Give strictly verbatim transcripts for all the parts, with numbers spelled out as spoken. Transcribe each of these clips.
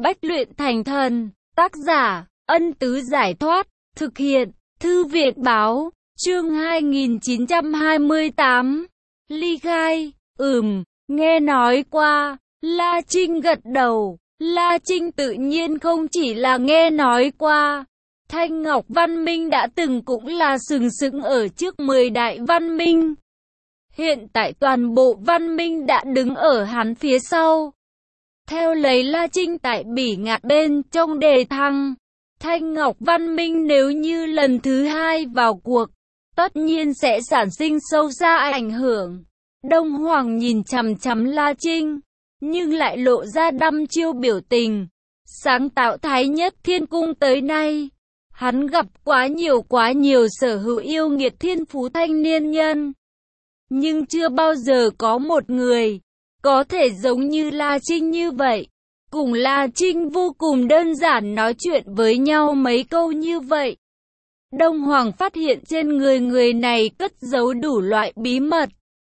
Bách luyện thành thần. Tác giả, Ân Tứ Giải Thoát. Thực hiện, Thư viện Báo. Chương hai nghìn chín trăm hai mươi tám. Ly khai. Ừm, nghe nói qua. La Trinh gật đầu. La Trinh tự nhiên không chỉ là nghe nói qua. Thanh Ngọc Văn Minh đã từng cũng là sừng sững ở trước mười đại văn minh. Hiện tại toàn bộ văn minh đã đứng ở hắn phía sau. Theo lấy La Trinh tại Bỉ Ngạn bên trong đề thăng, Thanh Ngọc Văn Minh nếu như lần thứ hai vào cuộc, tất nhiên sẽ sản sinh sâu xa ảnh hưởng. Đông Hoàng nhìn chằm chằm La Trinh, nhưng lại lộ ra đăm chiêu biểu tình. Sáng tạo Thái Nhất Thiên Cung tới nay, hắn gặp quá nhiều quá nhiều sở hữu yêu nghiệt thiên phú thanh niên nhân. Nhưng chưa bao giờ có một người có thể giống như La Trinh như vậy. Cùng La Trinh vô cùng đơn giản nói chuyện với nhau mấy câu như vậy. Đông Hoàng phát hiện trên người người này cất giấu đủ loại bí mật,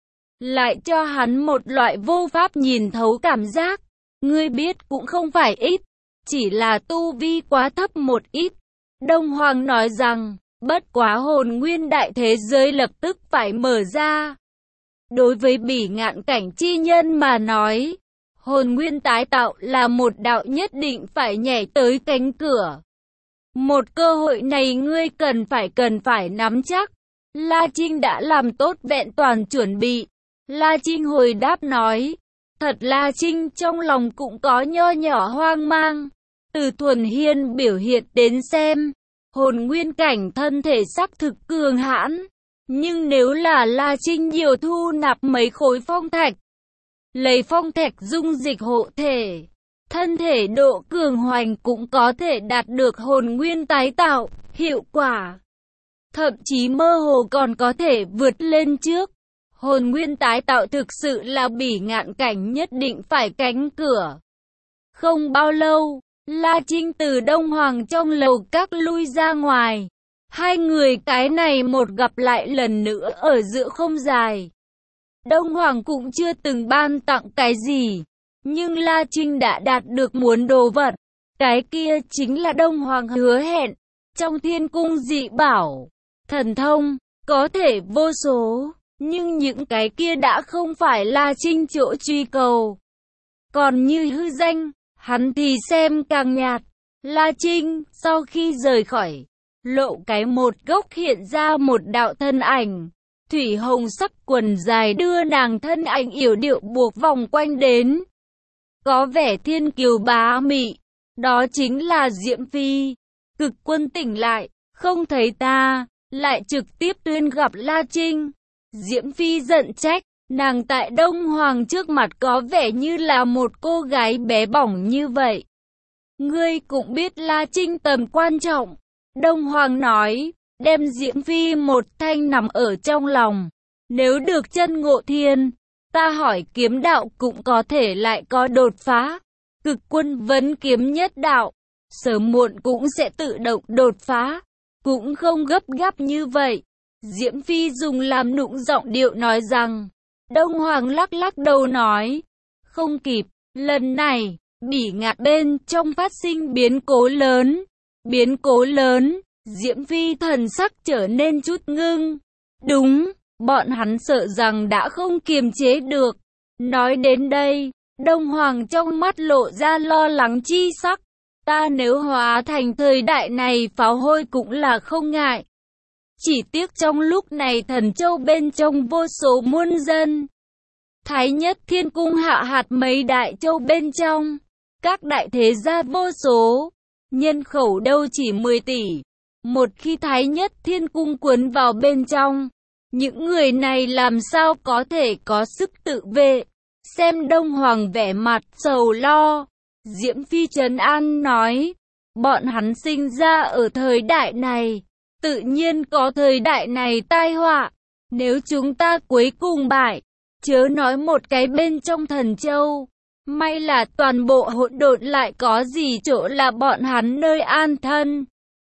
lại cho hắn một loại vô pháp nhìn thấu cảm giác. Ngươi biết cũng không phải ít, chỉ là tu vi quá thấp một ít. Đông Hoàng nói rằng, bất quá hồn nguyên đại thế giới lập tức phải mở ra. Đối với Bỉ Ngạn cảnh chi nhân mà nói, hồn nguyên tái tạo là một đạo nhất định phải nhảy tới cánh cửa. Một cơ hội này ngươi cần phải cần phải nắm chắc. La Trinh đã làm tốt vẹn toàn chuẩn bị. La Trinh hồi đáp nói, thật La Trinh trong lòng cũng có nho nhỏ hoang mang. Từ Thuần Hiên biểu hiện đến xem, hồn nguyên cảnh thân thể sắc thực cường hãn. Nhưng nếu là La Trinh nhiều thu nạp mấy khối phong thạch, lấy phong thạch dung dịch hộ thể, thân thể độ cường hoành cũng có thể đạt được hồn nguyên tái tạo, hiệu quả. Thậm chí mơ hồ còn có thể vượt lên trước. Hồn nguyên tái tạo thực sự là Bỉ Ngạn cảnh nhất định phải cánh cửa. Không bao lâu, La Trinh từ Đông Hoàng trong lầu các lui ra ngoài. Hai người cái này một gặp lại lần nữa ở giữa không dài. Đông Hoàng cũng chưa từng ban tặng cái gì, nhưng La Trinh đã đạt được muốn đồ vật. Cái kia chính là Đông Hoàng hứa hẹn, trong thiên cung dị bảo, thần thông, có thể vô số. Nhưng những cái kia đã không phải La Trinh chỗ truy cầu. Còn như hư danh, hắn thì xem càng nhạt. La Trinh, sau khi rời khỏi, lộ cái một gốc hiện ra một đạo thân ảnh. Thủy hồng sắc quần dài đưa nàng thân ảnh yểu điệu buộc vòng quanh đến. Có vẻ thiên kiều bá mị. Đó chính là Diễm Phi. Cực Quân tỉnh lại, không thấy ta, lại trực tiếp tuyên gặp La Trinh. Diễm Phi giận trách, nàng tại Đông Hoàng trước mặt có vẻ như là một cô gái bé bỏng như vậy. Ngươi cũng biết La Trinh tầm quan trọng. Đông Hoàng nói, đem Diễm Phi một thanh nằm ở trong lòng. Nếu được chân ngộ thiên, ta hỏi kiếm đạo cũng có thể lại có đột phá. Cực Quân vấn kiếm nhất đạo, sớm muộn cũng sẽ tự động đột phá, cũng không gấp gáp như vậy. Diễm Phi dùng làm nũng giọng điệu nói rằng, Đông Hoàng lắc lắc đầu nói, không kịp, lần này, Bỉ Ngạn bên trong phát sinh biến cố lớn. Biến cố lớn, Diễm Phi thần sắc trở nên chút ngưng. Đúng, bọn hắn sợ rằng đã không kiềm chế được. Nói đến đây, Đông Hoàng trong mắt lộ ra lo lắng chi sắc. Ta nếu hóa thành thời đại này pháo hôi cũng là không ngại. Chỉ tiếc trong lúc này Thần Châu bên trong vô số muôn dân. Thái Nhất Thiên Cung hạ hạt mấy đại châu bên trong. Các đại thế gia vô số. Nhân khẩu đâu chỉ mười tỷ. Một khi Thái Nhất Thiên Cung cuốn vào bên trong, những người này làm sao có thể có sức tự vệ. Xem Đông Hoàng vẻ mặt sầu lo, Diễm Phi trấn an nói, bọn hắn sinh ra ở thời đại này, tự nhiên có thời đại này tai họa. Nếu chúng ta cuối cùng bại, chớ nói một cái bên trong Thần Châu, may là toàn bộ hỗn độn lại có gì chỗ là bọn hắn nơi an thân.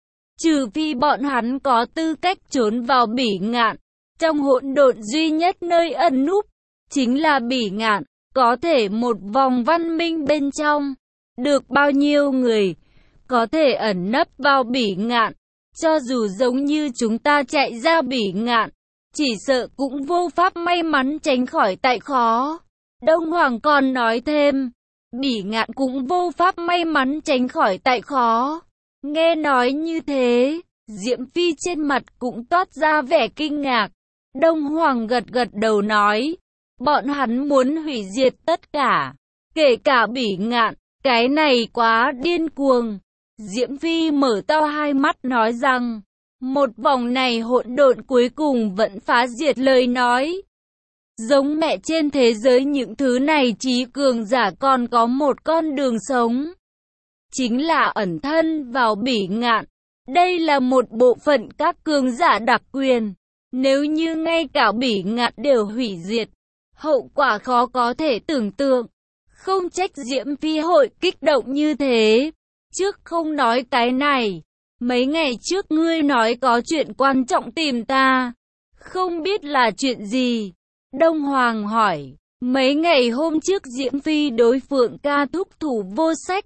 Trừ phi bọn hắn có tư cách trốn vào Bỉ Ngạn, trong hỗn độn duy nhất nơi ẩn núp chính là Bỉ Ngạn, có thể một vòng văn minh bên trong, Được bao nhiêu người có thể ẩn nấp vào Bỉ Ngạn, cho dù giống như chúng ta chạy ra Bỉ Ngạn, chỉ sợ cũng vô pháp may mắn tránh khỏi tại khó. Đông Hoàng còn nói thêm, Bỉ Ngạn cũng vô pháp may mắn tránh khỏi tại khó. Nghe nói như thế, Diễm Phi trên mặt cũng toát ra vẻ kinh ngạc. Đông Hoàng gật gật đầu nói, bọn hắn muốn hủy diệt tất cả, kể cả Bỉ Ngạn, cái này quá điên cuồng. Diễm Phi mở to hai mắt nói rằng, một vòng này hỗn độn cuối cùng vẫn phá diệt lời nói. Giống mẹ trên thế giới những thứ này trí cường giả còn có một con đường sống. Chính là ẩn thân vào Bỉ Ngạn. Đây là một bộ phận các cường giả đặc quyền. Nếu như ngay cả Bỉ Ngạn đều hủy diệt, hậu quả khó có thể tưởng tượng. Không trách Diễm Phi hội kích động như thế. Trước không nói cái này, mấy ngày trước ngươi nói có chuyện quan trọng tìm ta. Không biết là chuyện gì? Đông Hoàng hỏi. Mấy ngày hôm trước Diễm Phi đối Phượng Ca thúc thủ vô sách.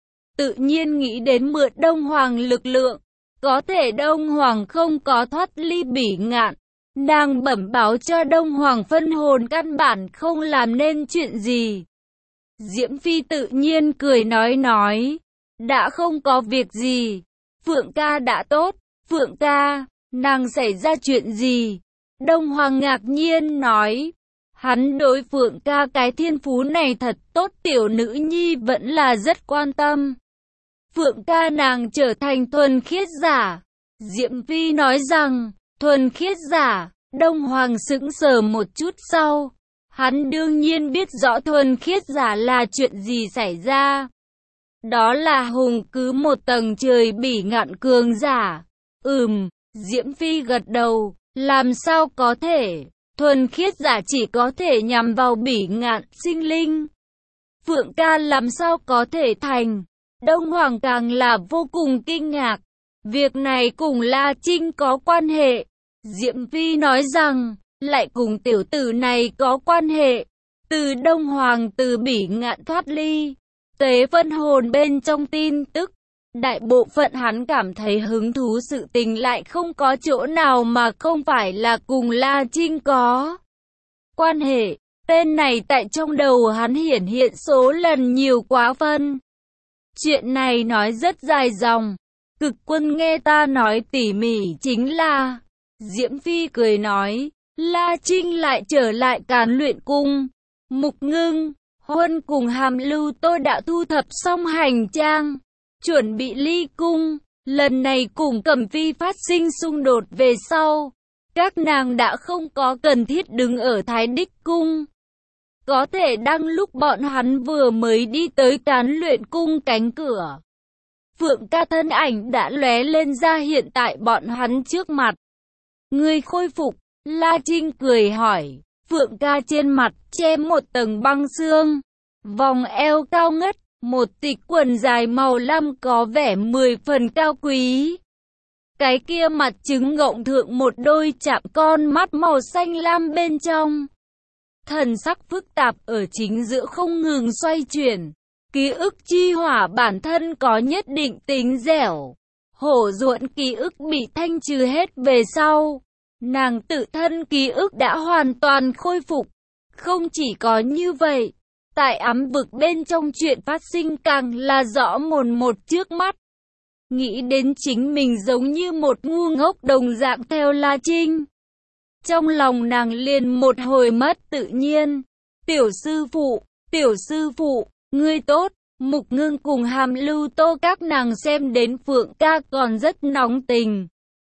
Tự nhiên nghĩ đến mượn Đông Hoàng lực lượng. Có thể Đông Hoàng không có thoát ly Bỉ Ngạn. Nàng bẩm báo cho Đông Hoàng phân hồn căn bản không làm nên chuyện gì. Diễm Phi tự nhiên cười nói nói. Đã không có việc gì. Phượng Ca đã tốt. Phượng Ca, nàng xảy ra chuyện gì? Đông Hoàng ngạc nhiên nói. Hắn đối Phượng Ca cái thiên phú này thật tốt, tiểu nữ nhi vẫn là rất quan tâm. Phượng Ca nàng trở thành thuần khiết giả. Diễm Phi nói rằng, thuần khiết giả. Đông Hoàng sững sờ một chút sau. Hắn đương nhiên biết rõ thuần khiết giả là chuyện gì xảy ra. Đó là hùng cứ một tầng trời Bỉ Ngạn cường giả. Ừm, Diễm Phi gật đầu. Làm sao có thể? Thuần khiết giả chỉ có thể nhằm vào Bỉ Ngạn sinh linh. Phượng Ca làm sao có thể thành? Đông Hoàng càng là vô cùng kinh ngạc. Việc này cùng La Trinh có quan hệ. Diễm Phi nói rằng, lại cùng tiểu tử này có quan hệ. Từ Đông Hoàng từ Bỉ Ngạn thoát ly, tế phân hồn bên trong tin tức. Đại bộ phận hắn cảm thấy hứng thú sự tình lại không có chỗ nào mà không phải là cùng La Trinh có quan hệ. Tên này tại trong đầu hắn hiển hiện số lần nhiều quá phân. Chuyện này nói rất dài dòng. Cực Quân nghe ta nói tỉ mỉ chính là... Diễm Phi cười nói, La Trinh lại trở lại Càn Luyện Cung. Mục Ngưng, Huân cùng Hàm Lưu tôi đã thu thập xong hành trang, chuẩn bị ly cung. Lần này cùng Cẩm Phi phát sinh xung đột về sau, các nàng đã không có cần thiết đứng ở Thái Đích Cung. Có thể đang lúc bọn hắn vừa mới đi tới Càn Luyện Cung cánh cửa, Phượng Ca thân ảnh đã lóe lên ra hiện tại bọn hắn trước mặt. Ngươi khôi phục, La Trinh cười hỏi. Phượng Ca trên mặt che một tầng băng xương, vòng eo cao ngất, một tịch quần dài màu lam có vẻ mười phần cao quý. Cái kia mặt trứng ngộng thượng một đôi chạm con mắt màu xanh lam bên trong. Thần sắc phức tạp ở chính giữa không ngừng xoay chuyển. Ký ức chi hỏa bản thân có nhất định tính dẻo. Hổ ruộn ký ức bị thanh trừ hết về sau. Nàng tự thân ký ức đã hoàn toàn khôi phục. Không chỉ có như vậy, tại ám vực bên trong chuyện phát sinh càng là rõ mồn một trước mắt. Nghĩ đến chính mình giống như một ngu ngốc đồng dạng theo La Trinh. Trong lòng nàng liền một hồi mất tự nhiên. Tiểu sư phụ, tiểu sư phụ, ngươi tốt. Mục Ngưng cùng Hàm Lưu Tô các nàng xem đến Phượng Ca còn rất nóng tình.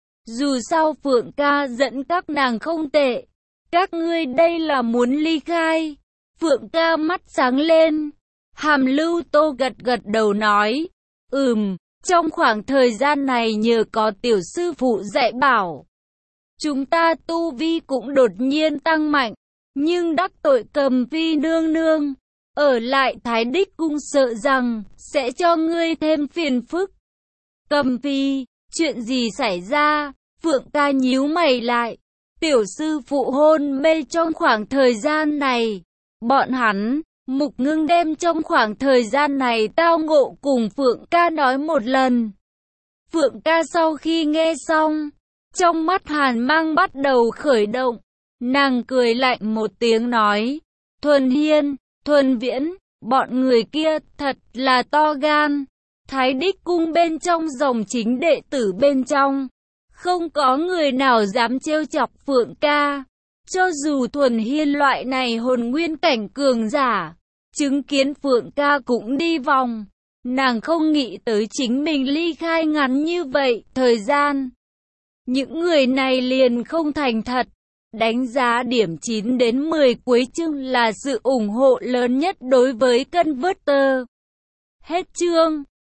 Dù sao Phượng Ca dẫn các nàng không tệ. Các ngươi đây là muốn ly khai. Phượng Ca mắt sáng lên. Hàm Lưu Tô gật gật đầu nói. Ừm, trong khoảng thời gian này nhờ có tiểu sư phụ dạy bảo, chúng ta tu vi cũng đột nhiên tăng mạnh. Nhưng đắc tội Cẩm Phi nương nương, ở lại Thái Đích Cung sợ rằng sẽ cho ngươi thêm phiền phức. Cẩm Phi, chuyện gì xảy ra? Phượng Ca nhíu mày lại. Tiểu sư phụ hôn mê trong khoảng thời gian này. Bọn hắn, Mục Ngưng đem trong khoảng thời gian này tao ngộ cùng Phượng ca nói một lần. Phượng ca sau khi nghe xong, trong mắt hàn mang bắt đầu khởi động. Nàng cười lạnh một tiếng nói, Thuần Hiên, Thuần Viễn, bọn người kia thật là to gan. Thái Đích cung bên trong dòng chính đệ tử bên trong, không có người nào dám trêu chọc Phượng ca. Cho dù Thuần Hiên loại này hồn nguyên cảnh cường giả, chứng kiến Phượng ca cũng đi vòng. Nàng không nghĩ tới chính mình ly khai ngắn như vậy thời gian. Những người này liền không thành thật. Đánh giá điểm chín đến mười cuối chương là sự ủng hộ lớn nhất đối với Converter. Hết chương.